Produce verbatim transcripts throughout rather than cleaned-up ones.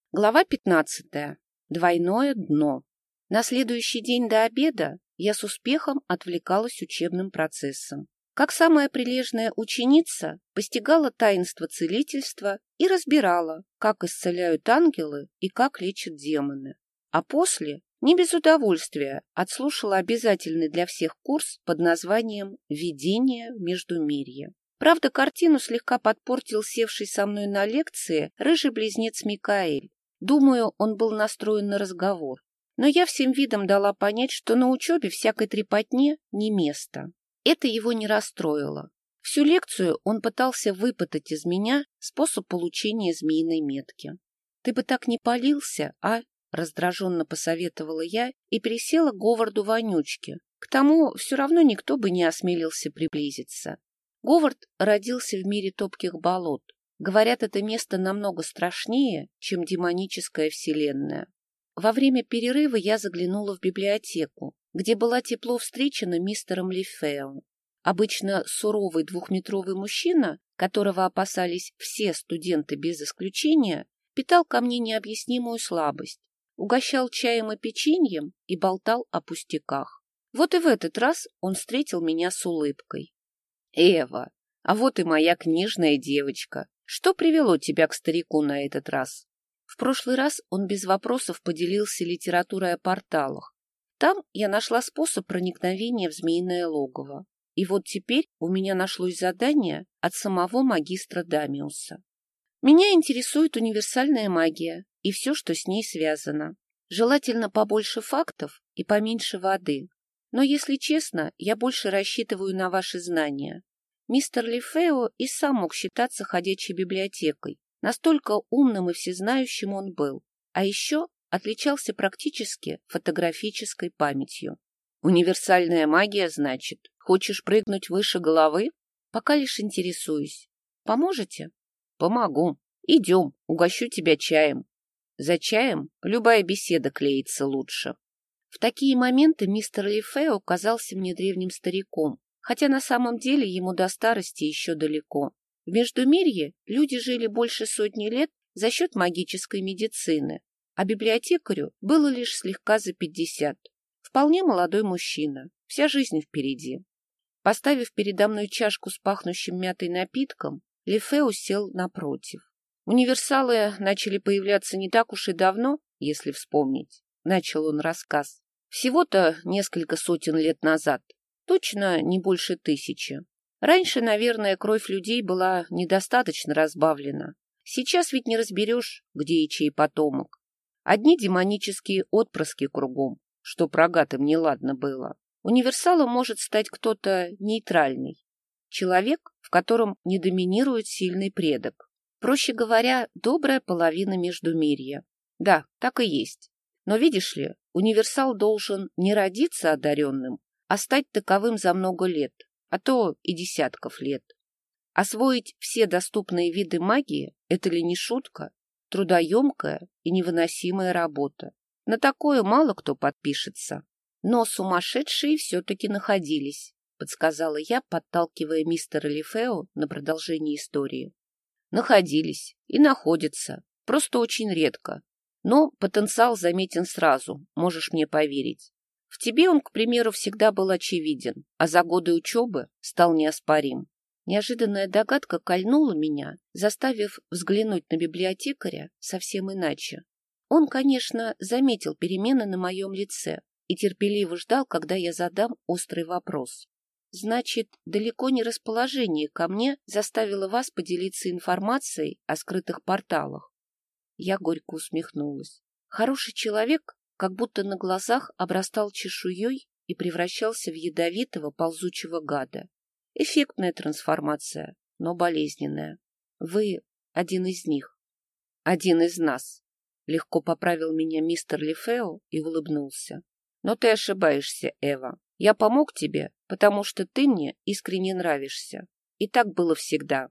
Глава пятнадцатая. Двойное дно. На следующий день до обеда я с успехом отвлекалась учебным процессом. Как самая прилежная ученица, постигала таинство целительства и разбирала, как исцеляют ангелы и как лечат демоны. А после, не без удовольствия, отслушала обязательный для всех курс под названием «Введение в Междумирье». Правда, картину слегка подпортил севший со мной на лекции рыжий близнец Микаэль. Думаю, он был настроен на разговор. Но я всем видом дала понять, что на учебе всякой трепотне не место. Это его не расстроило. Всю лекцию он пытался выпытать из меня способ получения змеиной метки. «Ты бы так не палился, а?» — раздраженно посоветовала я и пересела к Говарду Вонючке. К тому все равно никто бы не осмелился приблизиться. Говард родился в мире топких болот. Говорят, это место намного страшнее, чем демоническая вселенная. Во время перерыва я заглянула в библиотеку, где была тепло встречена мистером Лифео. Обычно суровый двухметровый мужчина, которого опасались все студенты без исключения, питал ко мне необъяснимую слабость, угощал чаем и печеньем и болтал о пустяках. Вот и в этот раз он встретил меня с улыбкой. «Эва, а вот и моя книжная девочка. Что привело тебя к старику на этот раз?» В прошлый раз он без вопросов поделился литературой о порталах. Там я нашла способ проникновения в змеиное логово. И вот теперь у меня нашлось задание от самого магистра Дамиуса. Меня интересует универсальная магия и все, что с ней связано. Желательно побольше фактов и поменьше воды. Но, если честно, я больше рассчитываю на ваши знания. Мистер Лифео и сам мог считаться ходячей библиотекой. Настолько умным и всезнающим он был. А еще отличался практически фотографической памятью. Универсальная магия, значит? Хочешь прыгнуть выше головы? Пока лишь интересуюсь. Поможете? Помогу. Идем, угощу тебя чаем. За чаем любая беседа клеится лучше. В такие моменты мистер Лифео казался мне древним стариком, хотя на самом деле ему до старости еще далеко. В Междумирье люди жили больше сотни лет за счет магической медицины, а библиотекарю было лишь слегка за пятьдесят. Вполне молодой мужчина, вся жизнь впереди. Поставив передо мной чашку с пахнущим мятой напитком, Лифео сел напротив. Универсалы начали появляться не так уж и давно, если вспомнить. Начал он рассказ. Всего-то несколько сотен лет назад. Точно не больше тысячи. Раньше, наверное, кровь людей была недостаточно разбавлена. Сейчас ведь не разберешь, где и чей потомок. Одни демонические отпрыски кругом, что прогатым неладно было. Универсалом может стать кто-то нейтральный. Человек, в котором не доминирует сильный предок. Проще говоря, добрая половина Междумирья. Да, так и есть. Но видишь ли, универсал должен не родиться одаренным, а стать таковым за много лет, а то и десятков лет. Освоить все доступные виды магии – это ли не шутка? Трудоемкая и невыносимая работа. На такое мало кто подпишется. Но сумасшедшие все-таки находились, подсказала я, подталкивая мистера Лифео на продолжение истории. Находились и находятся, просто очень редко. Но потенциал заметен сразу, можешь мне поверить. В тебе он, к примеру, всегда был очевиден, а за годы учебы стал неоспорим. Неожиданная догадка кольнула меня, заставив взглянуть на библиотекаря совсем иначе. Он, конечно, заметил перемены на моем лице и терпеливо ждал, когда я задам острый вопрос. Значит, далеко не расположение ко мне заставило вас поделиться информацией о скрытых порталах. Я горько усмехнулась. Хороший человек как будто на глазах обрастал чешуей и превращался в ядовитого ползучего гада. Эффектная трансформация, но болезненная. Вы один из них. Один из нас. Легко поправил меня мистер Лифео и улыбнулся. Но ты ошибаешься, Эва. Я помог тебе, потому что ты мне искренне нравишься. И так было всегда.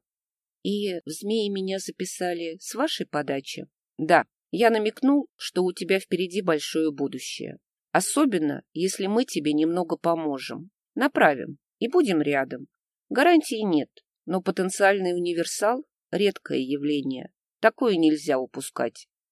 И в змеи меня записали с вашей подачи? Да, я намекнул, что у тебя впереди большое будущее. Особенно, если мы тебе немного поможем. Направим и будем рядом. Гарантий нет, но потенциальный универсал – редкое явление. Такое нельзя упускать.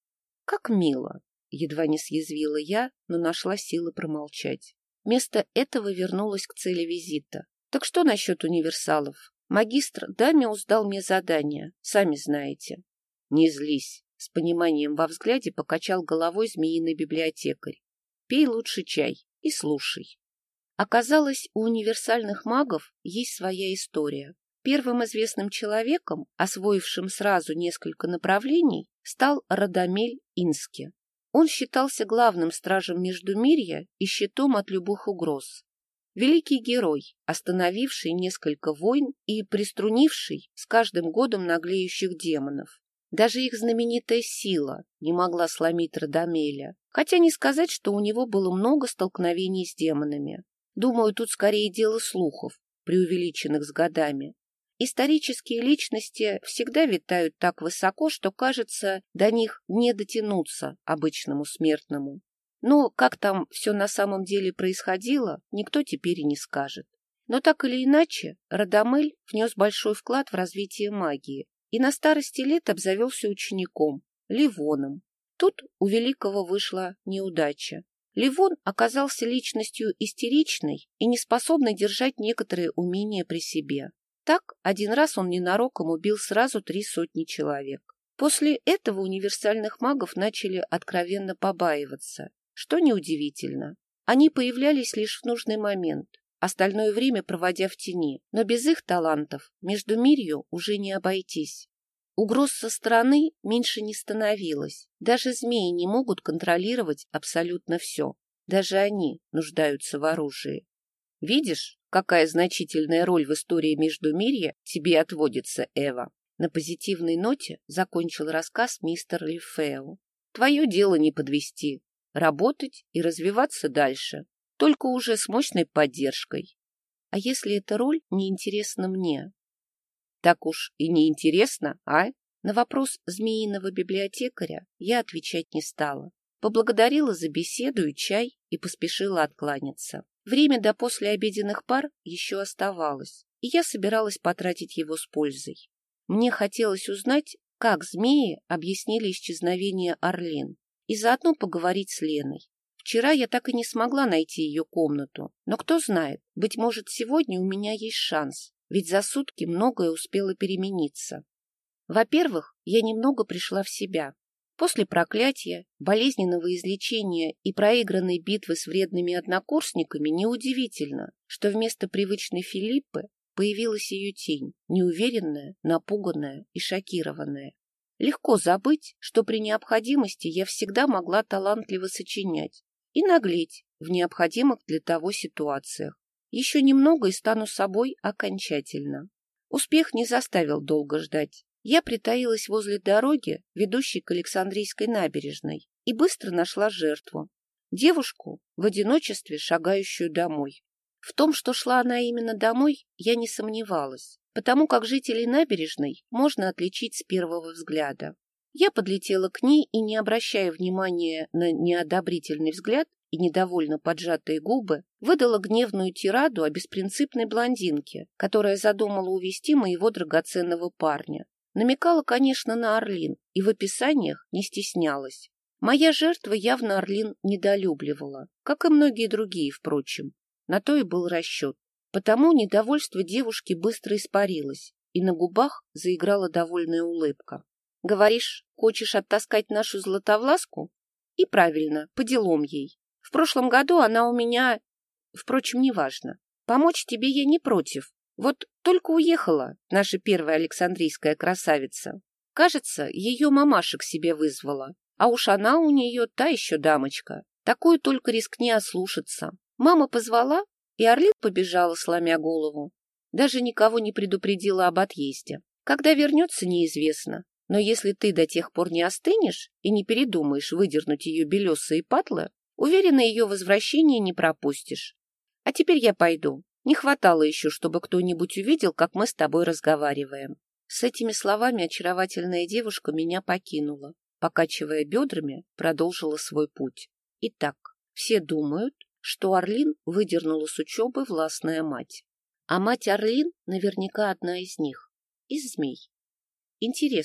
Как мило! Едва не съязвила я, но нашла силы промолчать. Вместо этого вернулась к цели визита. Так что насчет универсалов? Магистр Дамиус дал мне задание, сами знаете. Не злись. С пониманием во взгляде покачал головой змеиный библиотекарь. Пей лучше чай и слушай. Оказалось, у универсальных магов есть своя история. Первым известным человеком, освоившим сразу несколько направлений, стал Радамель Ински. Он считался главным стражем Междумирья и щитом от любых угроз. Великий герой, остановивший несколько войн и приструнивший с каждым годом наглеющих демонов. Даже их знаменитая сила не могла сломить Радамеля, хотя не сказать, что у него было много столкновений с демонами. Думаю, тут скорее дело слухов, преувеличенных с годами. Исторические личности всегда витают так высоко, что, кажется, до них не дотянуться обычному смертному. Но как там все на самом деле происходило, никто теперь и не скажет. Но так или иначе, Радамель внес большой вклад в развитие магии и на старости лет обзавелся учеником, Ливоном. Тут у Великого вышла неудача. Ливон оказался личностью истеричной и неспособной держать некоторые умения при себе. Так, один раз он ненароком убил сразу три сотни человек. После этого универсальных магов начали откровенно побаиваться, что неудивительно. Они появлялись лишь в нужный момент, остальное время проводя в тени, но без их талантов Междумирью уже не обойтись. Угроз со стороны меньше не становилось. Даже змеи не могут контролировать абсолютно все. Даже они нуждаются в оружии. Видишь, какая значительная роль в истории Междумирья тебе отводится, Эва? На позитивной ноте закончил рассказ мистер Лифео. Твое дело не подвести, работать и развиваться дальше, только уже с мощной поддержкой. А если эта роль неинтересна мне? Так уж и неинтересно, а? На вопрос змеиного библиотекаря я отвечать не стала. Поблагодарила за беседу и чай и поспешила откланяться. Время до послеобеденных пар еще оставалось, и я собиралась потратить его с пользой. Мне хотелось узнать, как змеи объяснили исчезновение Орлин, и заодно поговорить с Леной. Вчера я так и не смогла найти ее комнату, но кто знает, быть может, сегодня у меня есть шанс, ведь за сутки многое успело перемениться. Во-первых, я немного пришла в себя. После проклятия, болезненного излечения и проигранной битвы с вредными однокурсниками неудивительно, что вместо привычной Филиппы появилась ее тень, неуверенная, напуганная и шокированная. Легко забыть, что при необходимости я всегда могла талантливо сочинять и наглеть в необходимых для того ситуациях. Еще немного и стану собой окончательно. Успех не заставил долго ждать. Я притаилась возле дороги, ведущей к Александрийской набережной, и быстро нашла жертву. Девушку, в одиночестве шагающую домой. В том, что шла она именно домой, я не сомневалась, потому как жителей набережной можно отличить с первого взгляда. Я подлетела к ней и, не обращая внимания на неодобрительный взгляд и недовольно поджатые губы, выдала гневную тираду о беспринципной блондинке, которая задумала увести моего драгоценного парня. Намекала, конечно, на Орлин и в описаниях не стеснялась. Моя жертва явно Орлин недолюбливала, как и многие другие, впрочем. На то и был расчет. Потому недовольство девушки быстро испарилось, и на губах заиграла довольная улыбка. «Говоришь, хочешь оттаскать нашу Златовласку? И правильно, по делам ей. В прошлом году она у меня... Впрочем, неважно. Помочь тебе я не против. Вот только уехала наша первая Александрийская красавица. Кажется, ее мамаша к себе вызвала. А уж она у нее та еще дамочка. Такую только рискни ослушаться. Мама позвала, и Орлин побежала, сломя голову. Даже никого не предупредила об отъезде. Когда вернется, неизвестно. Но если ты до тех пор не остынешь и не передумаешь выдернуть ее белесые патлы, уверена, ее возвращение не пропустишь. А теперь я пойду. Не хватало еще, чтобы кто-нибудь увидел, как мы с тобой разговариваем. С этими словами очаровательная девушка меня покинула. Покачивая бедрами, продолжила свой путь. Итак, все думают, что Орлин выдернула с учебы властная мать. А мать Орлин наверняка одна из них. Из змей. Интересно,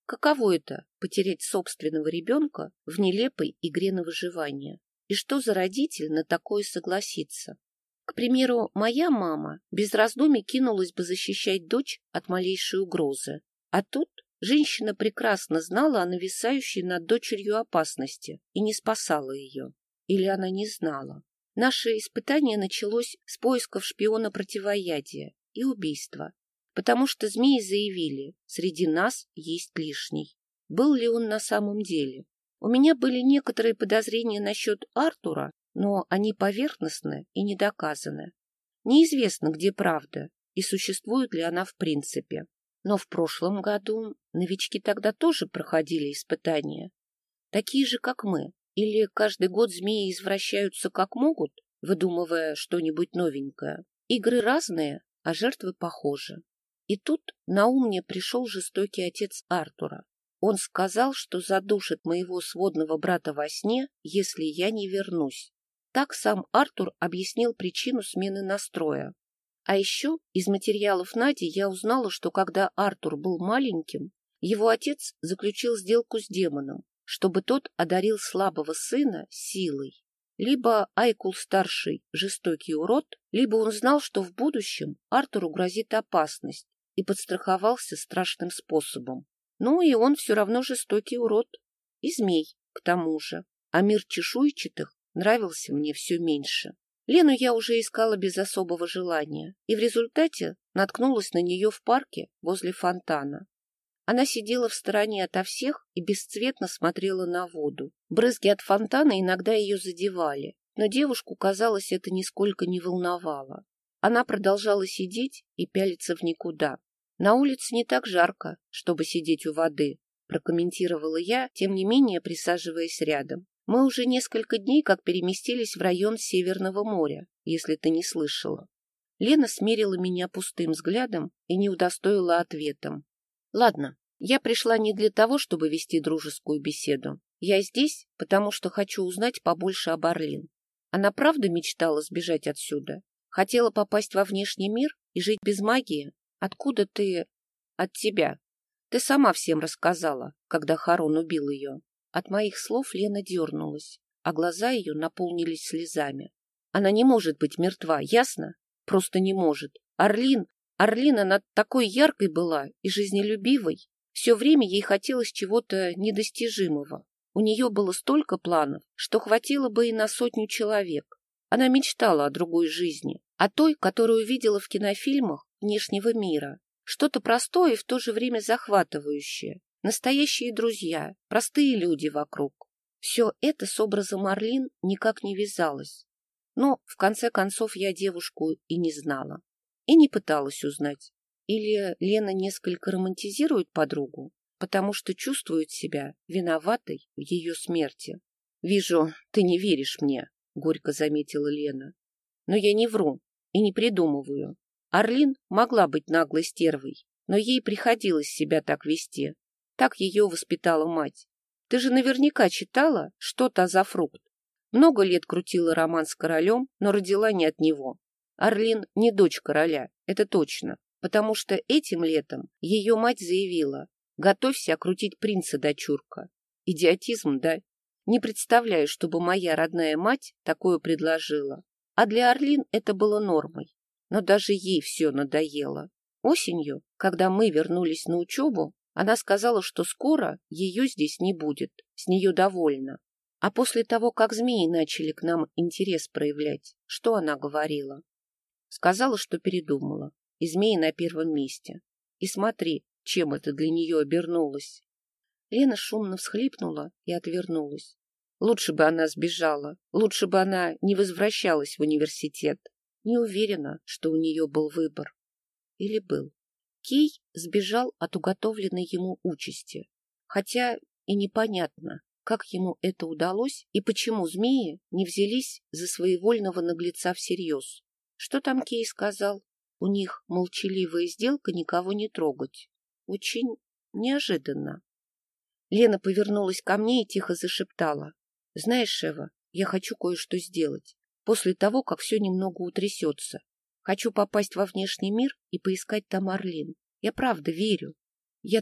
Каково это — потерять собственного ребенка в нелепой игре на выживание? И что за родитель на такое согласится? К примеру, моя мама без раздумий кинулась бы защищать дочь от малейшей угрозы. А тут женщина прекрасно знала о нависающей над дочерью опасности и не спасала ее. Или она не знала. Наше испытание началось с поисков шпиона противоядия и убийства, потому что змеи заявили, среди нас есть лишний. Был ли он на самом деле? У меня были некоторые подозрения насчет Артура, но они поверхностны и недоказаны. Неизвестно, где правда и существует ли она в принципе. Но в прошлом году новички тогда тоже проходили испытания. Такие же, как мы. Или каждый год змеи извращаются как могут, выдумывая что-нибудь новенькое. Игры разные, а жертвы похожи. И тут на ум мне пришел жестокий отец Артура. Он сказал, что задушит моего сводного брата во сне, если я не вернусь. Так сам Артур объяснил причину смены настроя. А еще из материалов Нади я узнала, что когда Артур был маленьким, его отец заключил сделку с демоном, чтобы тот одарил слабого сына силой. Либо Айкул-старший жестокий урод, либо он знал, что в будущем Артуру грозит опасность, и подстраховался страшным способом. Ну и он все равно жестокий урод. И змей, к тому же. А мир чешуйчатых нравился мне все меньше. Лену я уже искала без особого желания, и в результате наткнулась на нее в парке возле фонтана. Она сидела в стороне ото всех и бесцветно смотрела на воду. Брызги от фонтана иногда ее задевали, но девушку, казалось, это нисколько не волновало. Она продолжала сидеть и пялиться в никуда. «На улице не так жарко, чтобы сидеть у воды», — прокомментировала я, тем не менее присаживаясь рядом. «Мы уже несколько дней как переместились в район Северного моря, если ты не слышала». Лена смерила меня пустым взглядом и не удостоила ответом. «Ладно, я пришла не для того, чтобы вести дружескую беседу. Я здесь, потому что хочу узнать побольше об Арлин. Она правда мечтала сбежать отсюда? Хотела попасть во внешний мир и жить без магии? Откуда ты... От тебя. Ты сама всем рассказала, когда Харон убил ее». От моих слов Лена дернулась, а глаза ее наполнились слезами. «Она не может быть мертва, ясно? Просто не может. Арлин, Арлин, она такой яркой была и жизнелюбивой. Все время ей хотелось чего-то недостижимого. У нее было столько планов, что хватило бы и на сотню человек. Она мечтала о другой жизни, о той, которую видела в кинофильмах внешнего мира. Что-то простое и в то же время захватывающее. Настоящие друзья, простые люди вокруг. Все это с образом Арлин никак не вязалось. Но, в конце концов, я девушку и не знала. И не пыталась узнать. Или Лена несколько романтизирует подругу, потому что чувствует себя виноватой в ее смерти. «Вижу, ты не веришь мне», — горько заметила Лена. «Но я не вру и не придумываю. Арлин могла быть наглой стервой, но ей приходилось себя так вести. Так ее воспитала мать. Ты же наверняка читала, что та за фрукт. Много лет крутила роман с королем, но родила не от него. Арлин не дочь короля, это точно, потому что этим летом ее мать заявила: «Готовься окрутить принца, дочурка». Идиотизм, да? Не представляю, чтобы моя родная мать такое предложила. А для Арлин это было нормой. Но даже ей все надоело. Осенью, когда мы вернулись на учебу, она сказала, что скоро ее здесь не будет, с нее довольна. А после того, как змеи начали к нам интерес проявлять, что она говорила? Сказала, что передумала, и змеи на первом месте. И смотри, чем это для нее обернулось. Лена шумно всхлипнула и отвернулась. Лучше бы она сбежала, лучше бы она не возвращалась в университет. Не уверена, что у нее был выбор. Или был. Кей сбежал от уготовленной ему участи, хотя и непонятно, как ему это удалось и почему змеи не взялись за своевольного наглеца всерьез. Что там Кей сказал? У них молчаливая сделка никого не трогать. Очень неожиданно. Лена повернулась ко мне и тихо зашептала. «Знаешь, Шева, я хочу кое-что сделать. После того, как все немного утрясется. Хочу попасть во внешний мир и поискать там Арлин. Я правда верю. Я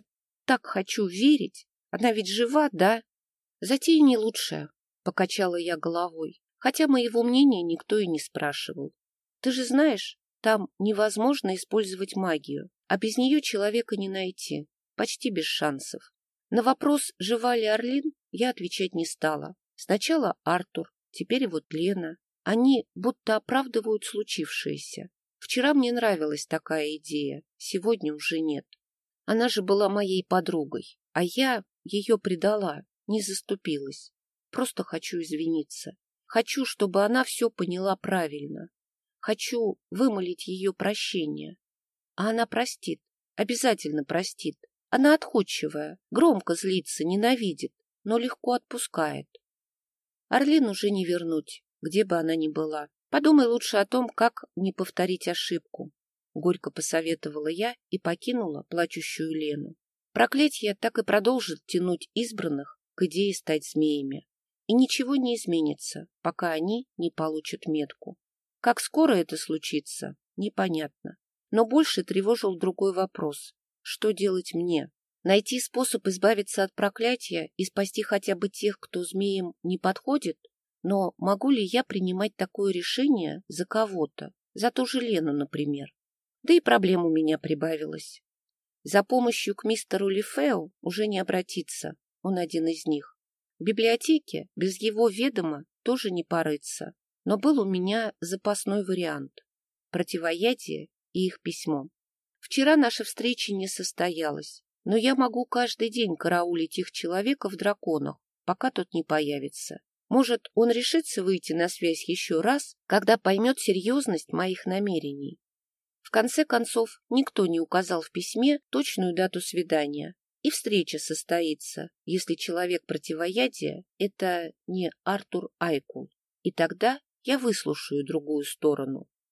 так хочу верить. Она ведь жива, да? Затея не лучшая, покачала я головой, хотя моего мнения никто и не спрашивал. Ты же знаешь, там невозможно использовать магию, а без нее человека не найти, почти без шансов. На вопрос, жива ли Орлин, я отвечать не стала. Сначала Артур, теперь вот Лена. Они будто оправдывают случившееся. Вчера мне нравилась такая идея, сегодня уже нет. Она же была моей подругой, а я ее предала, не заступилась. Просто хочу извиниться. Хочу, чтобы она все поняла правильно. Хочу вымолить ее прощение. А она простит, обязательно простит. Она отходчивая, громко злится, ненавидит, но легко отпускает. Орлин уже не вернуть, где бы она ни была. Подумай лучше о том, как не повторить ошибку. Горько посоветовала я и покинула плачущую Лену. Проклятье так и продолжит тянуть избранных к идее стать змеями. И ничего не изменится, пока они не получат метку. Как скоро это случится, непонятно. Но больше тревожил другой вопрос. Что делать мне? Найти способ избавиться от проклятия и спасти хотя бы тех, кто змеям не подходит? Но могу ли я принимать такое решение за кого-то? За ту же Лену, например? Да и проблем у меня прибавилось. За помощью к мистеру Лифео уже не обратиться, он один из них. В библиотеке без его ведома тоже не порыться, но был у меня запасной вариант – противоядие и их письмо. Вчера наша встреча не состоялась, но я могу каждый день караулить их человека в драконах, пока тот не появится. Может, он решится выйти на связь еще раз, когда поймет серьезность моих намерений. В конце концов, никто не указал в письме точную дату свидания, и встреча состоится, если человек противоядия – это не Артур Айкул. И тогда я выслушаю другую сторону.